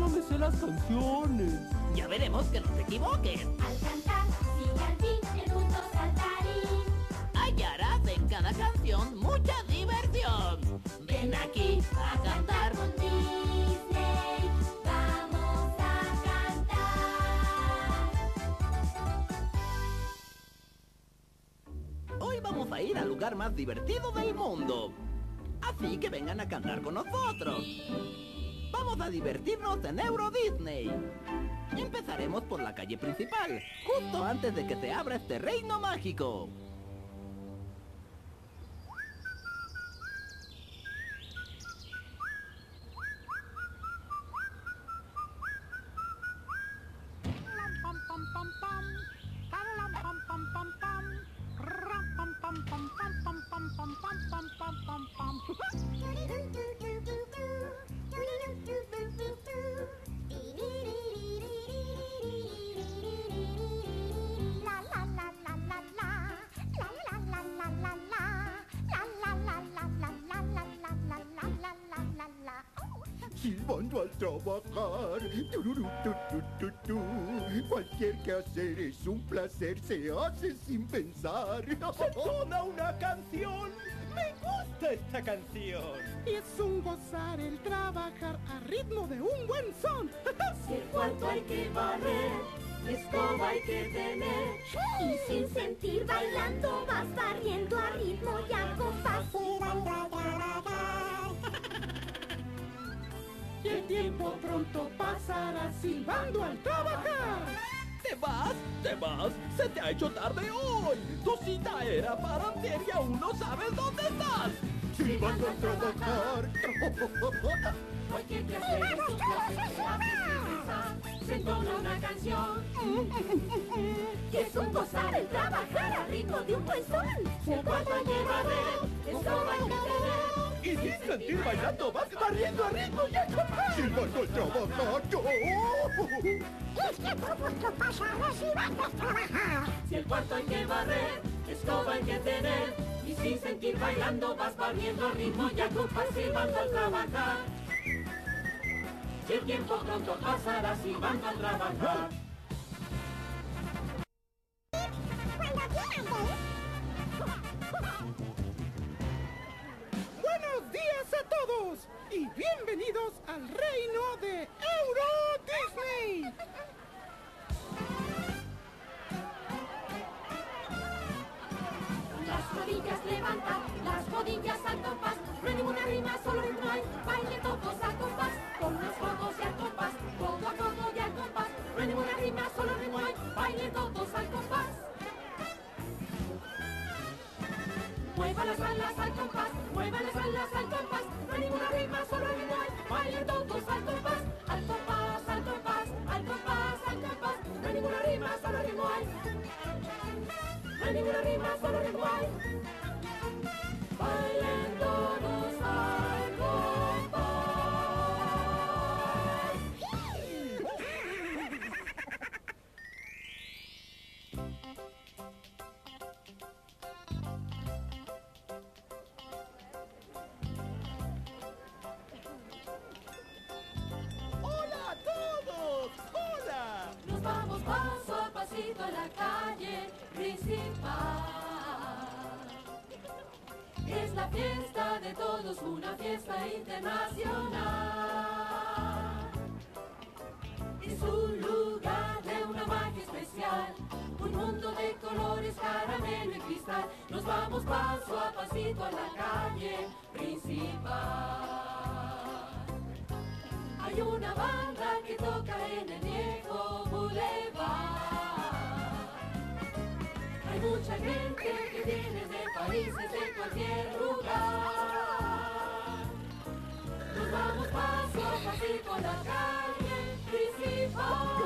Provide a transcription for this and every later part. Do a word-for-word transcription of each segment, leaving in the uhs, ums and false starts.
no me sé las canciones. Ya veremos que no te equivoques. Al cantar, sigue al fin el mundo saltarín. Hallarás en cada canción mucha diversión. Ven aquí a cantar con Disney. Vamos a cantar. Hoy vamos a ir al lugar más divertido del mundo. Así que vengan a cantar con nosotros. Vamos a divertirnos en Euro Disney. Empezaremos por la calle principal, justo antes de que se abra este reino mágico. Silbando al trabajar, tururú, tu, tu, tu, tu. Cualquier quehacer es un placer, se hace sin pensar. ¡Suena una canción! ¡Me gusta esta canción! Es un gozar el trabajar a ritmo de un buen son. Si el cuarto hay que barrer, escoba hay que tener. Y sin sentir bailando vas barriendo a ritmo y a compás. Silbando al trabajar. Y el tiempo pronto pasará silbando al trabajar. ¿Te vas? ¿Te vas? ¡Se te ha hecho tarde hoy! ¡Tu cita era para antier y aún no sabes dónde estás! Silbando al trabajar. Cualquier que hacer es un placer, se hace sin pensar. Se entona una canción. Y es un gozar el trabajar a ritmo de un buen son. Si el cuarto hay que barrer, escoba hay que tener. Y sin sentir bailando vas barriendo a ritmo y a compás. Silbando al trabajar. Es que pronto pasará silbando al trabajar. Si el cuarto hay que barrer, escoba hay que tener. Y sin sentir bailando vas barriendo a ritmo y a compás silbando al trabajar. Si el tiempo pronto pasará silbando al trabajar. Buenos días a todos y bienvenidos al reino de Euro Disney. Las rodillas levanta, las rodillas al compás. No hay ninguna rima, solo ritmo hay. Baile todos al compás, con las codos y al compás. Codo a codo y al compás. No hay ninguna rima, solo ritmo hay. Baile todos al compás. Mueva las alas al compás, mueva las alas al compás. No hay ninguna rima, solo ritmo hay. Baile todos al compás, al compás, al compás, al compás, al compás. No hay ninguna rima, solo ritmo hay. No hay ninguna rima, solo ritmo hay. Bailen todos al compás. ¡Hola a todos! ¡Hola! Nos vamos paso a pasito a la calle principal. Es la fiesta de todos, una fiesta internacional. Es un lugar de una magia especial, un mundo de colores, caramelo y cristal. Nos vamos paso a pasito a la calle principal. Hay una banda que toca en el viejo boulevard. Hay mucha gente que viene de países de cualquier lugar. Nos vamos paso a pasito a la calle principal.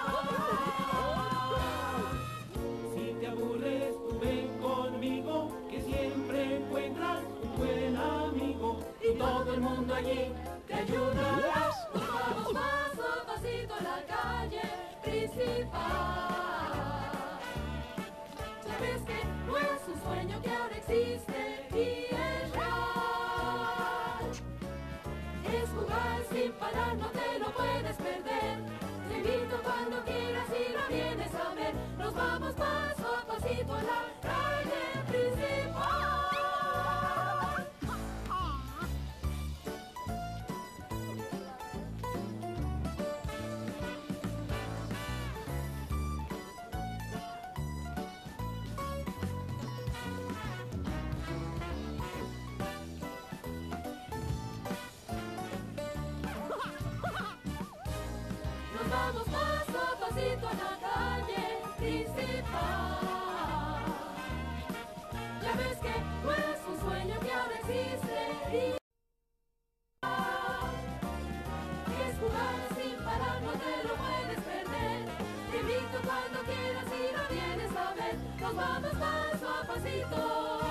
Si te aburres, tú ven conmigo, que siempre encuentras un buen amigo. Y todo el mundo allí te ayudará. Nos vamos paso a pasito a la calle principal. Ya ves que no es un sueño que ahora existe y es real. Es jugar sin parar, no te lo puedes perder. paz. Ya ves que no es un sueño que ahora existe y es jugar sin parar, no te lo puedes perder. Te invito cuando quieras y no vienes a ver. Nos vamos paso a pasito,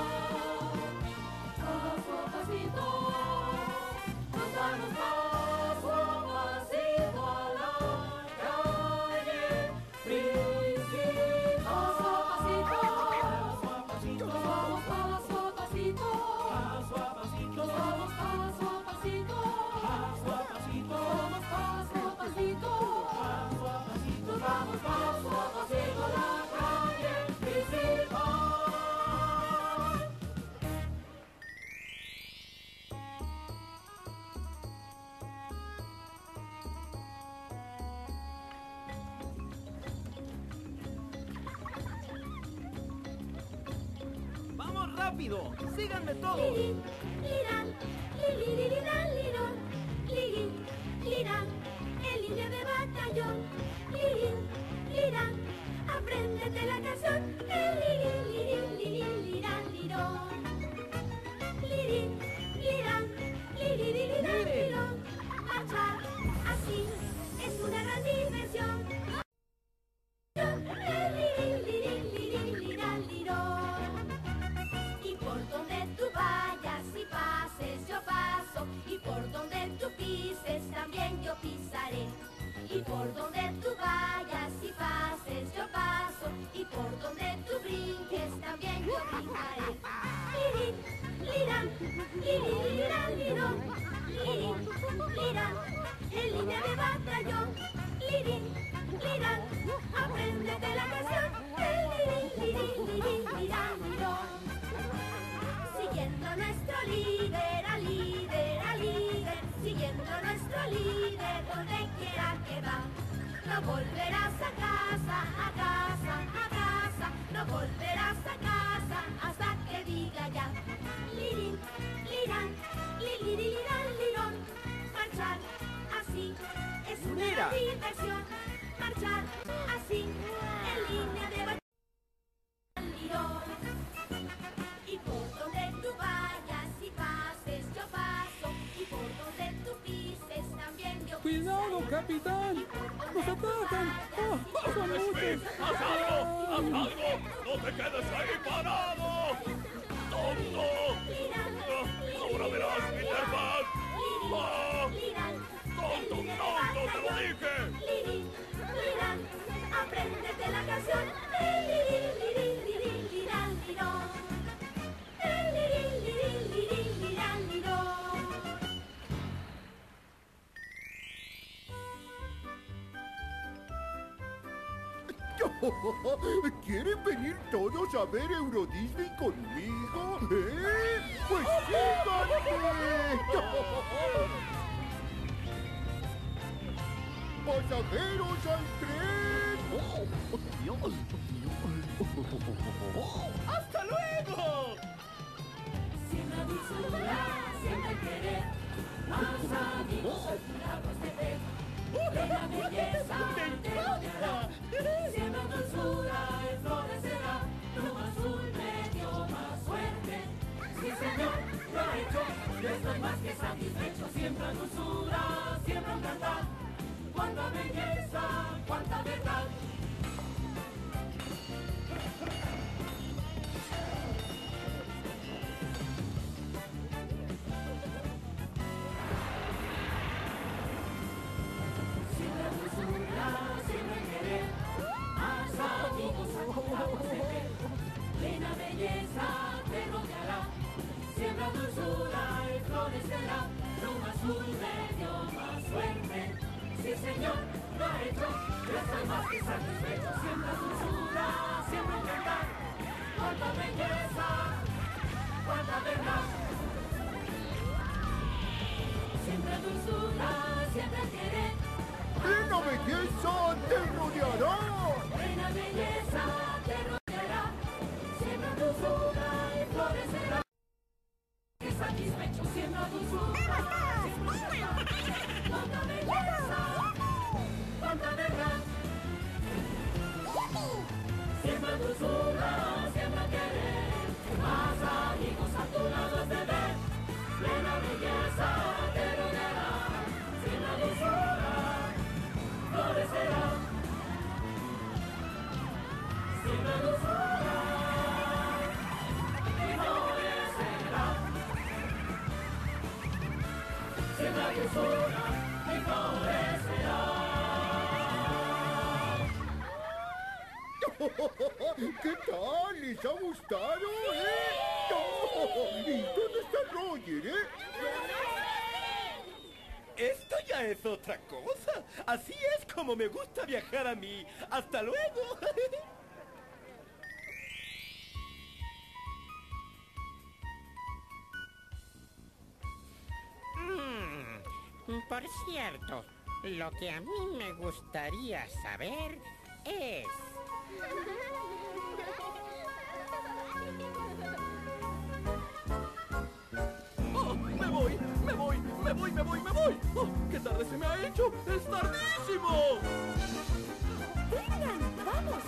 paso a pasito. Nos vamos paso a pasito a la calle principal. Paso a pasito, nos vamos paso a pasito, Paso a pasito, nos vamos paso a pasito, paso a pasito, vamos paso a pasito, paso a pasito. nos vamos paso a pasito a la calle principal. ¡Vamos rápido! ¡Síganme todos! Liri, lirán, liri, lirirán, lirón, liri, lirán, en línea de batallón. Liri, lirán, apréndete la canción. Liri, liri, liri, lirán, lirón. Liri, lirán, liri, lirirán, lirón. Marchar así es una gran diversión. Liri, liri, liri, lirán, lirón. Y por donde tú vayas y pases yo paso, y por donde tú pises también yo pisaré. Y por donde tú vayas y pases yo paso, y por donde tú brinques también yo brincaré. Liri, lirán, liri, lirán, lirón, liri, lirán, en línea de batallón. Liri, lirán, apréndete la canción. Liri, liri, liri, lirán, lirón. Siguiendo a nuestro líder, a líder, a líder, siguiendo a nuestro líder, donde quiera que va. No volverás a casa, a casa, a casa, no volverás a casa hasta que diga ya. Lirin, lirán, liri, lirán, lirón, marchar así es una Mira. diversión. Marchar así en línea de batalla, lirón. Y por donde tú vayas y pases yo paso, y por donde tú pises también yo ¡Cuidado, pisaré. capitán! Y por donde ¡Nos tú atacan! vayas y ¡Oh, son muchos! ¡Haz algo! ¡Haz algo! ¡No te quedes ahí parado! ¡Tonto! lirán, ¡Ahora verás, Peter Pan! ¡Ah! lirán, ¡Tonto, tonto, te lo dije! liri, lirán, apréndete la canción. Liri, liri, liri, lirán, lirón. Liri, liri, liri, lirán, lirón. ¿Quieren venir todos a ver Euro Disney conmigo? ¿Eh? ¡Pues síganme! ¡Pasajeros al tren! ¡Hasta luego! Siembra dulzura, siembra el querer, más amigos, milagros de fe. La belleza te rodeará, siembra dulzura y florecerá. Tu azul me dio más suerte, sí señor, lo he hecho, yo estoy más que satisfecho. Siembra dulzura, siembra un cantar, cuánta belleza, cuánta verdad. Siembra dulzura, siembra el querer, más amigos acumulados de fe. Plena belleza te rodeará, siembra dulzura y florecerá. Luz azul me dio más suerte, sí señor, lo ha hecho, yo estoy más que satisfecho. Siembra dulzura, siembra un cantar, cuánta belleza, cuánta verdad. Siembra dulzura, siembra el querer, ¡Plena belleza te rodeará! plena belleza te rodeará, siembra dulzura y florecerá. Que satisfecho, siembra dulzura, siembra un cantar, cuánta belleza, cuánta verdad. Siembra dulzura siempre querer, más amigos a tu lado es deber, plena belleza te rodeará, sin la dulzura florecerá, sin la dulzura y florecerá, sin la dulzura y florecerá. ¿Qué tal? ¿Les ha gustado, eh? Oh, ¿y dónde está Roger, eh? Esto ya es otra cosa. Así es como me gusta viajar a mí. ¡Hasta luego! Mm, por cierto, lo que a mí me gustaría saber es... ¡Oh, me voy! ¡Me voy! ¡Me voy! ¡Me voy! ¡Me voy! ¡Oh, qué tarde se me ha hecho! ¡Es tardísimo! ¡Vengan, vamos!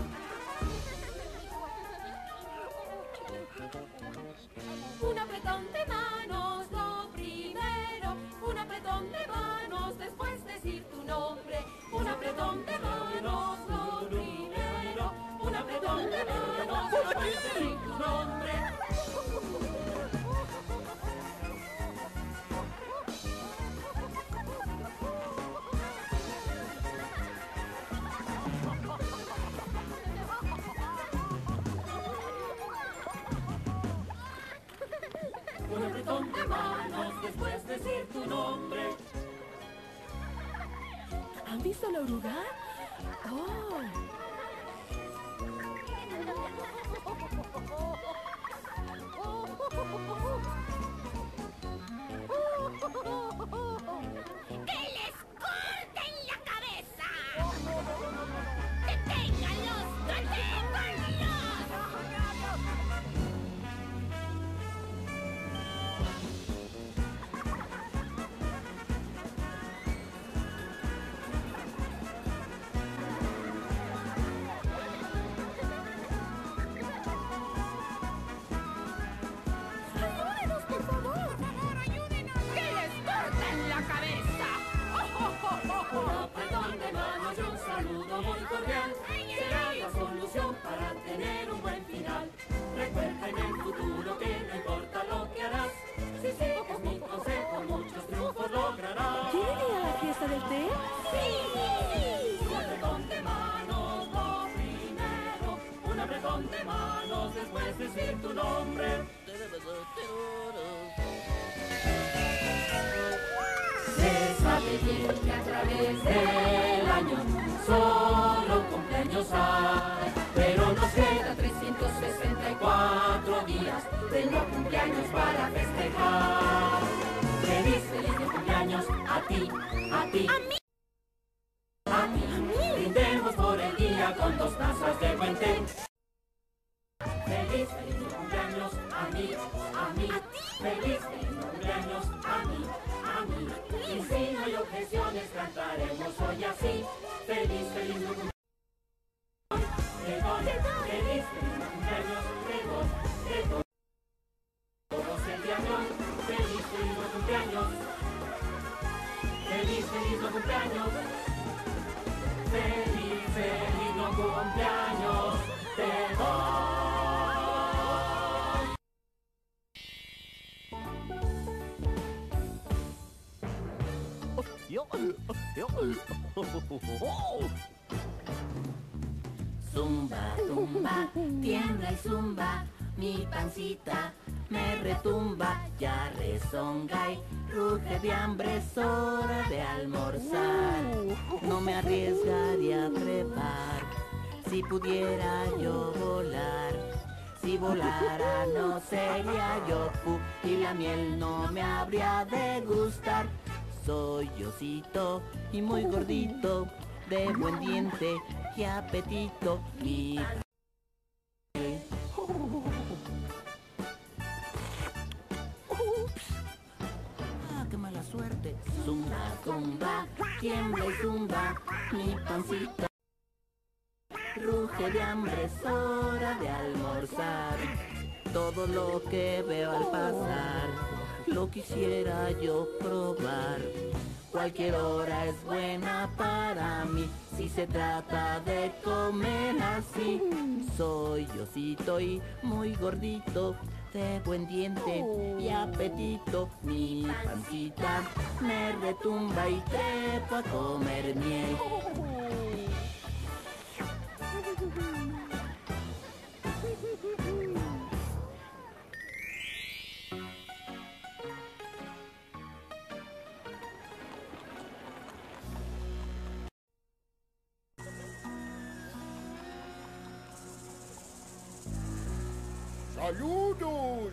Un apretón de manos, lo primero. Un apretón de manos, después decir tu nombre. Un apretón de manos, lo primero. Un apretón de manos, después decir tu nombre. Un apretón de manos, después decir tu nombre. ¿Han visto la oruga? ¡Oh! ¡Que les corten la cabeza! ¡Deténganlos! ¡Deténganlos! ¡Ayúdenos, por favor! ¡Por favor, ayúdenos! ¡Que les corten la cabeza! Un apretón de manos y un saludo muy cordial será la solución para tener un buen final. Recuerda en el futuro que no importa lo que harás, si sigues mi consejo muchos triunfos lograrás. ¿Quieren ir a la fiesta del té? ¡Sí! Un apretón de manos, lo primero. Un apretón de manos, después decir tu nombre. Se sabe bien que a través del año solo cumpleaños hay, pero nos queda trescientos sesenta y cuatro días de no cumpleaños para festejar. Feliz, feliz de cumpleaños a ti, a ti, a mí, a ti, a mí. Brindemos por el día con dos tazas de buen té. Feliz, feliz de cumpleaños a mí, a mí, a ti. Feliz, feliz de cumpleaños a mí, a mí. Y si no hay objeciones cantaremos hoy así. Feliz, feliz de cumpleaños. Te doy, feliz, feliz de cumpleaños, te doy, te doy. Todos el día de hoy, feliz, feliz de cumpleaños. Feliz, feliz de cumpleaños. Feliz, feliz de cumpleaños, te doy. Zumba, tumba, tiembla y zumba, mi pancita me retumba, ya rezonga y ruge de hambre, es hora de almorzar. No me arriesgaría a trepar, si pudiera yo volar. Si volara no sería yo fu, y la miel no me habría de gustar. Soy osito y muy gordito, de buen diente, qué apetito, mi... Ah, qué mala suerte. Zumba, zumba, tiembla y zumba, mi pancita ruge muerte de hambre, es hora de almorzar. Todo lo que veo al pasar, lo quisiera yo probar. Cualquier hora es buena para mí, si se trata de comer así. Soy Osito y muy gordito, de buen diente y apetito. Mi pancita me retumba y trepo a comer miel. ¡Saludos!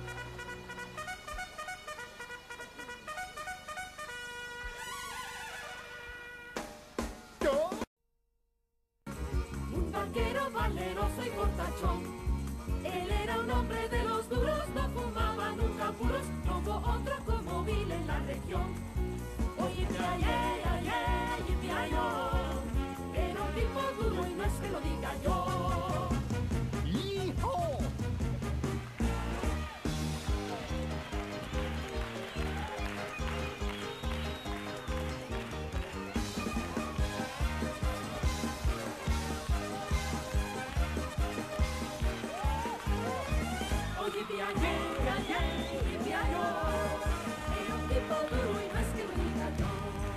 Un vaquero valeroso y fortachón. Él era un hombre de los duros, no fumaba nunca puros. No hubo otro como Bill en la región. Oye, ay, ay, ay, ay, ay, era un tipo duro y no es que lo diga yo. ¡Hijo! Oye, ay, ay, ay, ay, era un tipo duro y no es que lo diga yo.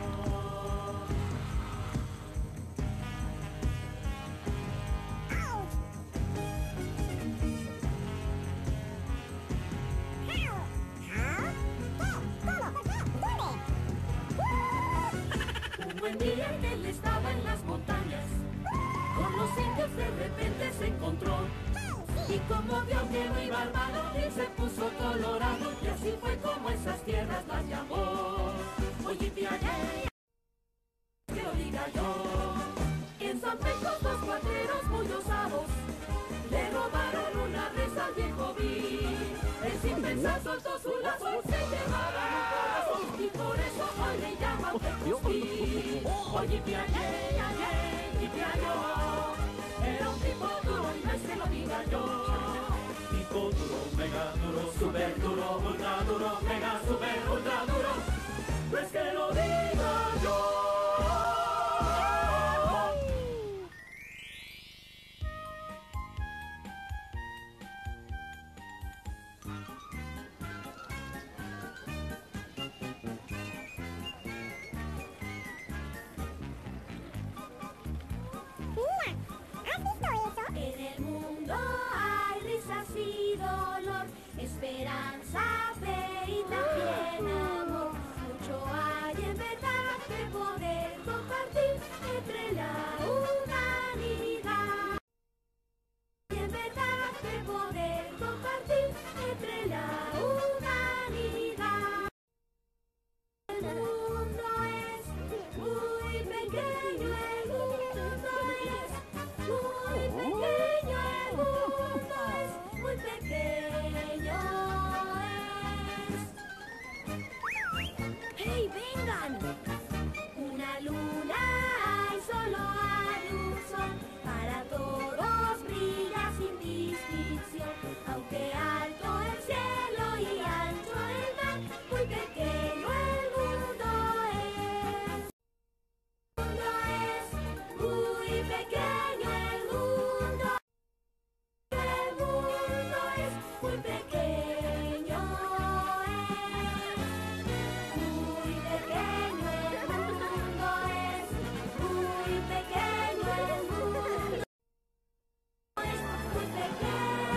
Un buen día que él estaba en las montañas, con los indios de repente se encontró. Y como vio que no iba armado, él se puso colorado, y así fue como esas tierras las llamó. Oye, piañé, que lo diga yo. En San Pedro dos cuatreros muy osados le robaron una res al viejo Bill. Él sin pensar soltó su lazo y se llevaron un corazón, y por eso hoy le llaman Pecos Bill. Oye, piañé, y piañó, era un tipo duro y no es que lo diga yo. Tipo duro, mega duro, super duro, ultra duro, mega super ultra duro, no es que lo diga yo. En el mundo hay risas y dolor, esperanza, fe y también amor. Mucho hay en verdad que poder compartir entre la humanidad. Y en verdad que poder compartir entre la humanidad. El mundo es muy pequeño, el mundo es muy pequeño, el mundo es muy pequeño es. ¡Hey, vengan! Una luna hay, solo hay un sol, para todos brilla sin distinción. Aunque alto el cielo y ancho el mar, muy pequeño el mundo es. El mundo es muy pequeño, el mundo, el mundo es muy pequeño es. Muy pequeño el mundo es, muy pequeño el mundo es, muy pequeño.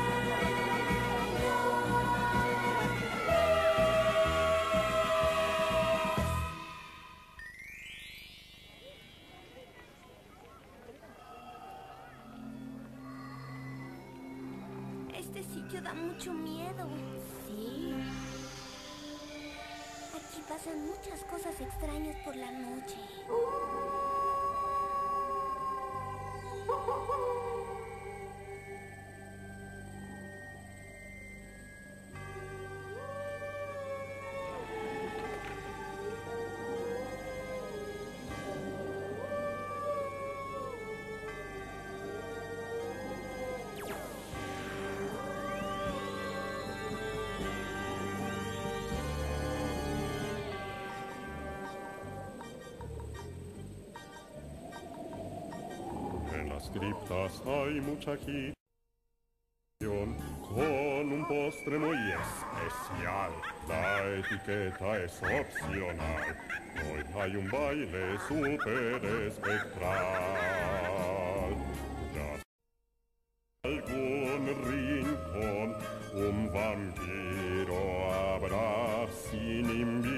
Este sitio da mucho miedo. Sí. Aquí pasan muchas cosas extrañas por la noche. criptas hay mucha agitación con un postre muy especial. La etiqueta es opcional. Hoy hay un baile super espectral. Ya algún rincón un vampiro habrá sin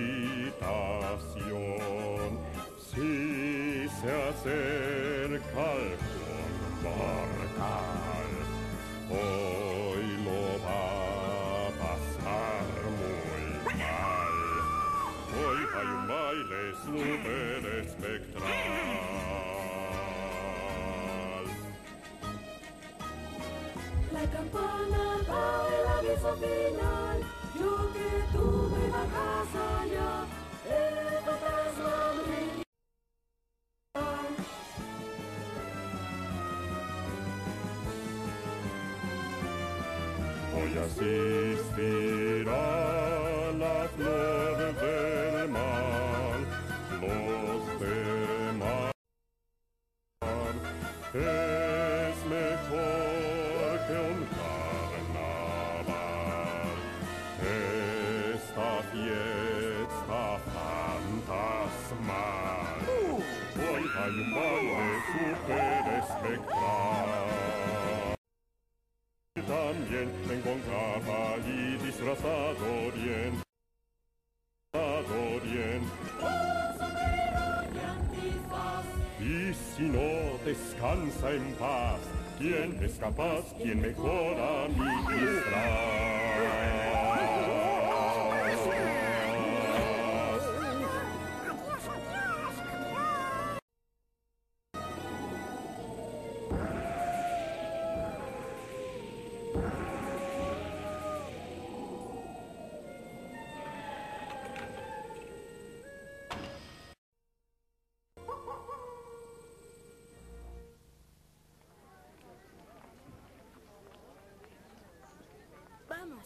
invitación. Si se acerca algún mortal, hoy lo va a pasar muy mal. Hoy hay un baile super espectral. La campana da el aviso final. Yo que tuve la casa ya, el fantasma me voy a asistir a la flor del mal, los del mar. Es mejor que un carnaval, esta fiesta fantasmal. Hoy hay un baile super espectral. También vengo en capa y disfrazado bien, bien. Y si no descansa en paz, ¿quién es capaz, quién mejora mi disfraz? Vamos.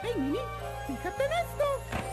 Hey, Mini, fíjate en esto.